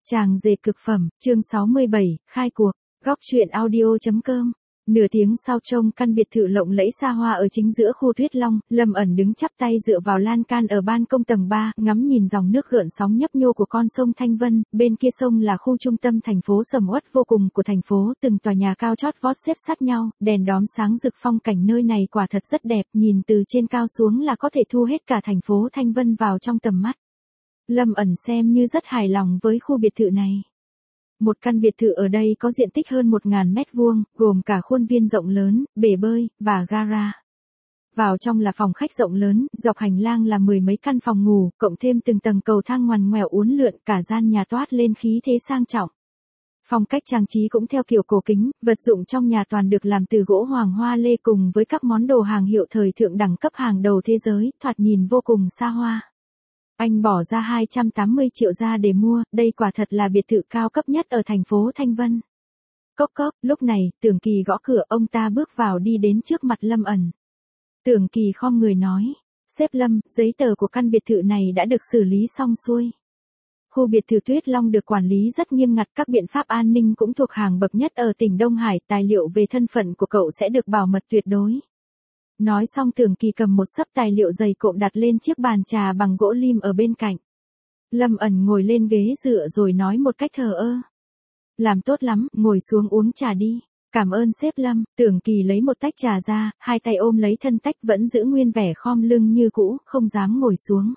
Chàng dệt cực phẩm, chương 67, khai cuộc, góc truyện audio.com. Nửa tiếng sau trông căn biệt thự lộng lẫy xa hoa ở chính giữa khu Tuyết Long, Lâm ẩn đứng chắp tay dựa vào lan can ở ban công tầng 3, ngắm nhìn dòng nước gợn sóng nhấp nhô của con sông Thanh Vân, bên kia sông là khu trung tâm thành phố sầm uất vô cùng của thành phố, từng tòa nhà cao chót vót xếp sát nhau, đèn đóm sáng rực, phong cảnh nơi này quả thật rất đẹp, nhìn từ trên cao xuống là có thể thu hết cả thành phố Thanh Vân vào trong tầm mắt. Lâm ẩn xem như rất hài lòng với khu biệt thự này. Một căn biệt thự ở đây có diện tích hơn 1.000 mét vuông, gồm cả khuôn viên rộng lớn, bể bơi, và gara. Vào trong là phòng khách rộng lớn, dọc hành lang là 10 mấy căn phòng ngủ, cộng thêm từng tầng cầu thang ngoằn ngoèo uốn lượn, cả gian nhà toát lên khí thế sang trọng. Phong cách trang trí cũng theo kiểu cổ kính, vật dụng trong nhà toàn được làm từ gỗ hoàng hoa lê cùng với các món đồ hàng hiệu thời thượng đẳng cấp hàng đầu thế giới, thoạt nhìn vô cùng xa hoa. Anh bỏ ra 280 triệu ra để mua, đây quả thật là biệt thự cao cấp nhất ở thành phố Thanh Vân. Cốc cốc, lúc này, Tưởng Kỳ gõ cửa, ông ta bước vào đi đến trước mặt Lâm ẩn. Tưởng Kỳ khom người nói, sếp Lâm, giấy tờ của căn biệt thự này đã được xử lý xong xuôi. Khu biệt thự Tuyết Long được quản lý rất nghiêm ngặt, các biện pháp an ninh cũng thuộc hàng bậc nhất ở tỉnh Đông Hải, tài liệu về thân phận của cậu sẽ được bảo mật tuyệt đối. Nói xong Tưởng Kỳ cầm một xấp tài liệu dày cộm đặt lên chiếc bàn trà bằng gỗ lim ở bên cạnh. Lâm ẩn ngồi lên ghế dựa rồi nói một cách thờ ơ. Làm tốt lắm, ngồi xuống uống trà đi. Cảm ơn sếp Lâm. Tưởng Kỳ lấy một tách trà ra, hai tay ôm lấy thân tách vẫn giữ nguyên vẻ khom lưng như cũ, không dám ngồi xuống.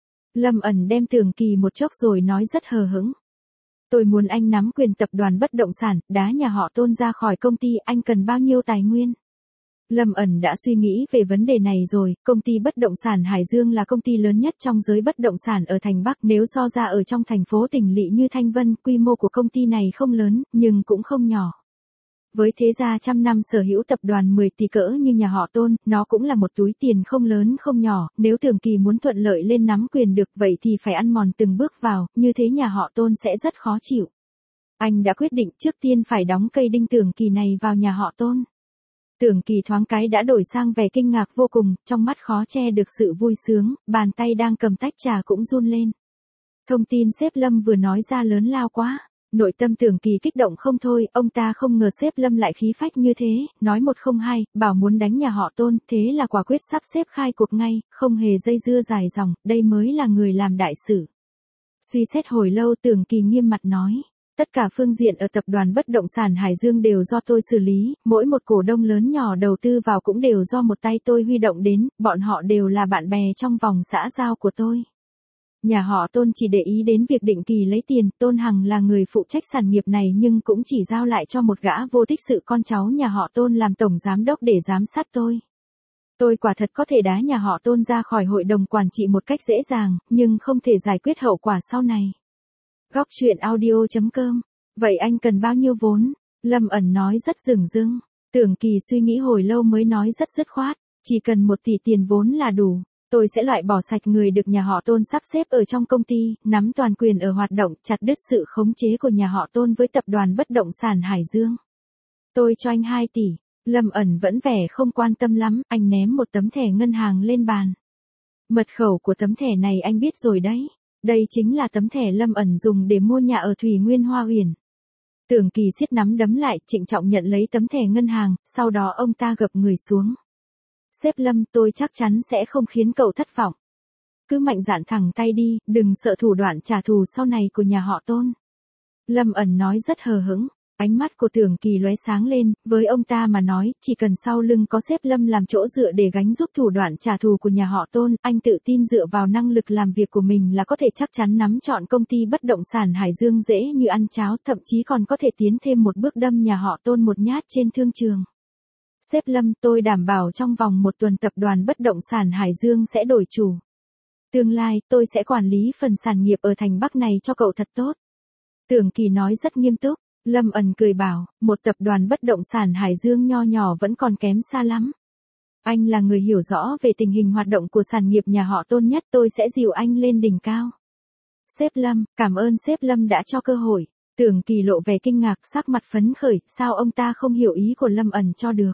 Lâm ẩn đem Tưởng Kỳ một chốc rồi nói rất hờ hững. Tôi muốn anh nắm quyền tập đoàn bất động sản, đá nhà họ Tôn ra khỏi công ty, anh cần bao nhiêu tài nguyên? Lâm ẩn đã suy nghĩ về vấn đề này rồi, công ty bất động sản Hải Dương là công ty lớn nhất trong giới bất động sản ở thành Bắc, nếu so ra ở trong thành phố tỉnh lỵ như Thanh Vân, quy mô của công ty này không lớn, nhưng cũng không nhỏ. Với thế gia trăm năm sở hữu tập đoàn 10 tỷ cỡ như nhà họ Tôn, nó cũng là một túi tiền không lớn không nhỏ, nếu Tưởng Kỳ muốn thuận lợi lên nắm quyền được vậy thì phải ăn mòn từng bước vào, như thế nhà họ Tôn sẽ rất khó chịu. Anh đã quyết định trước tiên phải đóng cây đinh Tưởng Kỳ này vào nhà họ Tôn. Tưởng Kỳ thoáng cái đã đổi sang vẻ kinh ngạc vô cùng, trong mắt khó che được sự vui sướng, bàn tay đang cầm tách trà cũng run lên. Thông tin sếp Lâm vừa nói ra lớn lao quá. Nội tâm Tưởng Kỳ kích động không thôi, ông ta không ngờ sếp Lâm lại khí phách như thế, nói một không hai, bảo muốn đánh nhà họ Tôn, thế là quả quyết sắp xếp khai cuộc ngay, không hề dây dưa dài dòng, đây mới là người làm đại sự. Suy xét hồi lâu Tưởng Kỳ nghiêm mặt nói. Tất cả phương diện ở tập đoàn bất động sản Hải Dương đều do tôi xử lý, mỗi một cổ đông lớn nhỏ đầu tư vào cũng đều do một tay tôi huy động đến, bọn họ đều là bạn bè trong vòng xã giao của tôi. Nhà họ Tôn chỉ để ý đến việc định kỳ lấy tiền, Tôn Hằng là người phụ trách sản nghiệp này nhưng cũng chỉ giao lại cho một gã vô tích sự con cháu nhà họ Tôn làm tổng giám đốc để giám sát tôi. Tôi quả thật có thể đá nhà họ Tôn ra khỏi hội đồng quản trị một cách dễ dàng, nhưng không thể giải quyết hậu quả sau này. Góc truyện audio.com. Vậy anh cần bao nhiêu vốn? Lâm ẩn nói rất dửng dưng. Tưởng Kỳ suy nghĩ hồi lâu mới nói rất dứt khoát. Chỉ cần 1 tỷ tiền vốn là đủ. Tôi sẽ loại bỏ sạch người được nhà họ Tôn sắp xếp ở trong công ty, nắm toàn quyền ở hoạt động, chặt đứt sự khống chế của nhà họ Tôn với tập đoàn bất động sản Hải Dương. Tôi cho anh 2 tỷ. Lâm ẩn vẫn vẻ không quan tâm lắm, anh ném một tấm thẻ ngân hàng lên bàn. Mật khẩu của tấm thẻ này anh biết rồi đấy. Đây chính là tấm thẻ Lâm ẩn dùng để mua nhà ở Thủy Nguyên Hoa Huyền. Tưởng Kỳ siết nắm đấm lại, trịnh trọng nhận lấy tấm thẻ ngân hàng, sau đó ông ta gập người xuống. Sếp Lâm, tôi chắc chắn sẽ không khiến cậu thất vọng. Cứ mạnh dạn thẳng tay đi, đừng sợ thủ đoạn trả thù sau này của nhà họ Tôn. Lâm ẩn nói rất hờ hững. Ánh mắt của Tưởng Kỳ lóe sáng lên, với ông ta mà nói, chỉ cần sau lưng có sếp Lâm làm chỗ dựa để gánh giúp thủ đoạn trả thù của nhà họ Tôn, anh tự tin dựa vào năng lực làm việc của mình là có thể chắc chắn nắm trọn công ty bất động sản Hải Dương dễ như ăn cháo, thậm chí còn có thể tiến thêm một bước đâm nhà họ Tôn một nhát trên thương trường. Sếp Lâm, tôi đảm bảo trong vòng 1 tuần tập đoàn bất động sản Hải Dương sẽ đổi chủ. Tương lai, tôi sẽ quản lý phần sản nghiệp ở thành Bắc này cho cậu thật tốt. Tưởng Kỳ nói rất nghiêm túc. Lâm ẩn cười bảo, một tập đoàn bất động sản Hải Dương nho nhỏ vẫn còn kém xa lắm. Anh là người hiểu rõ về tình hình hoạt động của sản nghiệp nhà họ Tôn nhất, tôi sẽ dìu anh lên đỉnh cao. Sếp Lâm, cảm ơn sếp Lâm đã cho cơ hội. Tưởng Kỳ lộ vẻ kinh ngạc, sắc mặt phấn khởi, sao ông ta không hiểu ý của Lâm ẩn cho được.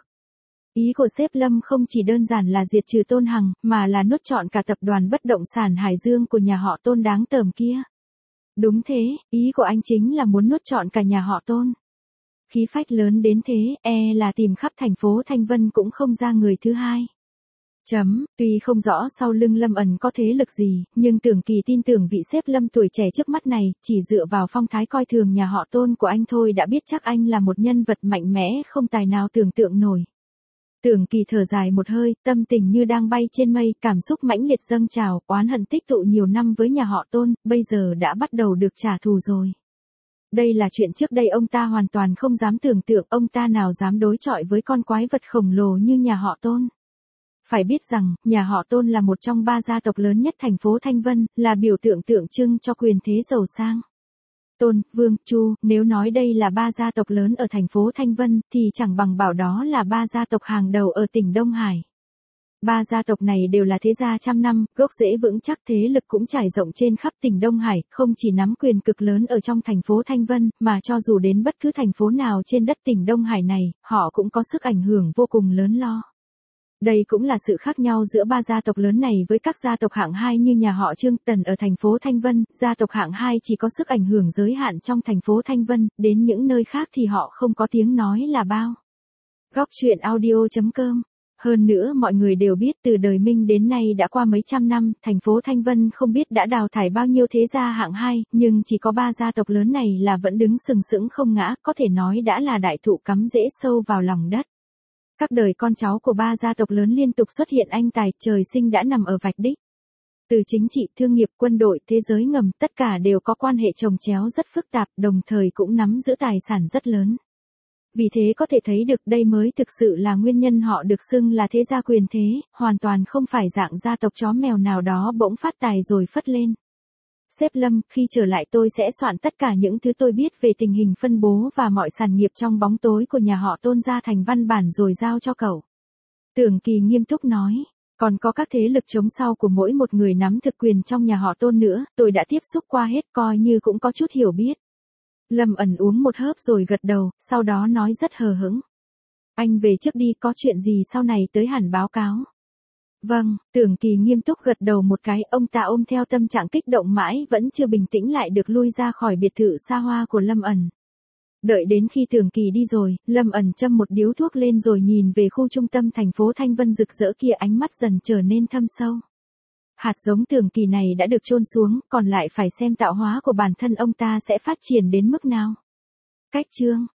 Ý của sếp Lâm không chỉ đơn giản là diệt trừ Tôn Hằng, mà là nuốt trọn cả tập đoàn bất động sản Hải Dương của nhà họ Tôn đáng tởm kia. Đúng thế, ý của anh chính là muốn nuốt trọn cả nhà họ Tôn. Khí phách lớn đến thế, là tìm khắp thành phố Thanh Vân cũng không ra người thứ hai. Tuy không rõ sau lưng Lâm ẩn có thế lực gì, nhưng Tưởng Kỳ tin tưởng vị sếp Lâm tuổi trẻ trước mắt này, chỉ dựa vào phong thái coi thường nhà họ Tôn của anh thôi đã biết chắc anh là một nhân vật mạnh mẽ không tài nào tưởng tượng nổi. Tưởng Kỳ thở dài một hơi, tâm tình như đang bay trên mây, cảm xúc mãnh liệt dâng trào, oán hận tích tụ nhiều năm với nhà họ Tôn, bây giờ đã bắt đầu được trả thù rồi. Đây là chuyện trước đây ông ta hoàn toàn không dám tưởng tượng, ông ta nào dám đối chọi với con quái vật khổng lồ như nhà họ Tôn. Phải biết rằng, nhà họ Tôn là một trong 3 gia tộc lớn nhất thành phố Thanh Vân, là biểu tượng tượng trưng cho quyền thế giàu sang. Tôn, Vương, Chu, nếu nói đây là 3 gia tộc lớn ở thành phố Thanh Vân, thì chẳng bằng bảo đó là 3 gia tộc hàng đầu ở tỉnh Đông Hải. 3 gia tộc này đều là thế gia trăm năm, gốc rễ vững chắc, thế lực cũng trải rộng trên khắp tỉnh Đông Hải, không chỉ nắm quyền cực lớn ở trong thành phố Thanh Vân, mà cho dù đến bất cứ thành phố nào trên đất tỉnh Đông Hải này, họ cũng có sức ảnh hưởng vô cùng lớn lo. Đây cũng là sự khác nhau giữa 3 gia tộc lớn này với các gia tộc hạng 2 như nhà họ Trương Tần ở thành phố Thanh Vân, gia tộc hạng 2 chỉ có sức ảnh hưởng giới hạn trong thành phố Thanh Vân, đến những nơi khác thì họ không có tiếng nói là bao. Góc truyện audio.com. Hơn nữa mọi người đều biết từ đời Minh đến nay đã qua mấy trăm năm, thành phố Thanh Vân không biết đã đào thải bao nhiêu thế gia hạng 2, nhưng chỉ có 3 gia tộc lớn này là vẫn đứng sừng sững không ngã, có thể nói đã là đại thụ cắm rễ sâu vào lòng đất. Các đời con cháu của 3 gia tộc lớn liên tục xuất hiện anh tài, trời sinh đã nằm ở vạch đích. Từ chính trị, thương nghiệp, quân đội, thế giới ngầm, tất cả đều có quan hệ chồng chéo rất phức tạp, đồng thời cũng nắm giữ tài sản rất lớn. Vì thế có thể thấy được đây mới thực sự là nguyên nhân họ được xưng là thế gia quyền thế, hoàn toàn không phải dạng gia tộc chó mèo nào đó bỗng phát tài rồi phất lên. Sếp Lâm, khi trở lại tôi sẽ soạn tất cả những thứ tôi biết về tình hình phân bố và mọi sản nghiệp trong bóng tối của nhà họ Tôn ra thành văn bản rồi giao cho cậu. Tưởng Kỳ nghiêm túc nói, còn có các thế lực chống sau của mỗi một người nắm thực quyền trong nhà họ Tôn nữa, tôi đã tiếp xúc qua hết coi như cũng có chút hiểu biết. Lâm ẩn uống một hớp rồi gật đầu, sau đó nói rất hờ hững. Anh về trước đi, có chuyện gì sau này tới hẳn báo cáo. Vâng, Tưởng Kỳ nghiêm túc gật đầu một cái, ông ta ôm theo tâm trạng kích động mãi vẫn chưa bình tĩnh lại được lui ra khỏi biệt thự xa hoa của Lâm ẩn. Đợi đến khi Tưởng Kỳ đi rồi, Lâm ẩn châm một điếu thuốc lên rồi nhìn về khu trung tâm thành phố Thanh Vân rực rỡ kia, ánh mắt dần trở nên thâm sâu. Hạt giống Tưởng Kỳ này đã được chôn xuống, còn lại phải xem tạo hóa của bản thân ông ta sẽ phát triển đến mức nào. Cách chương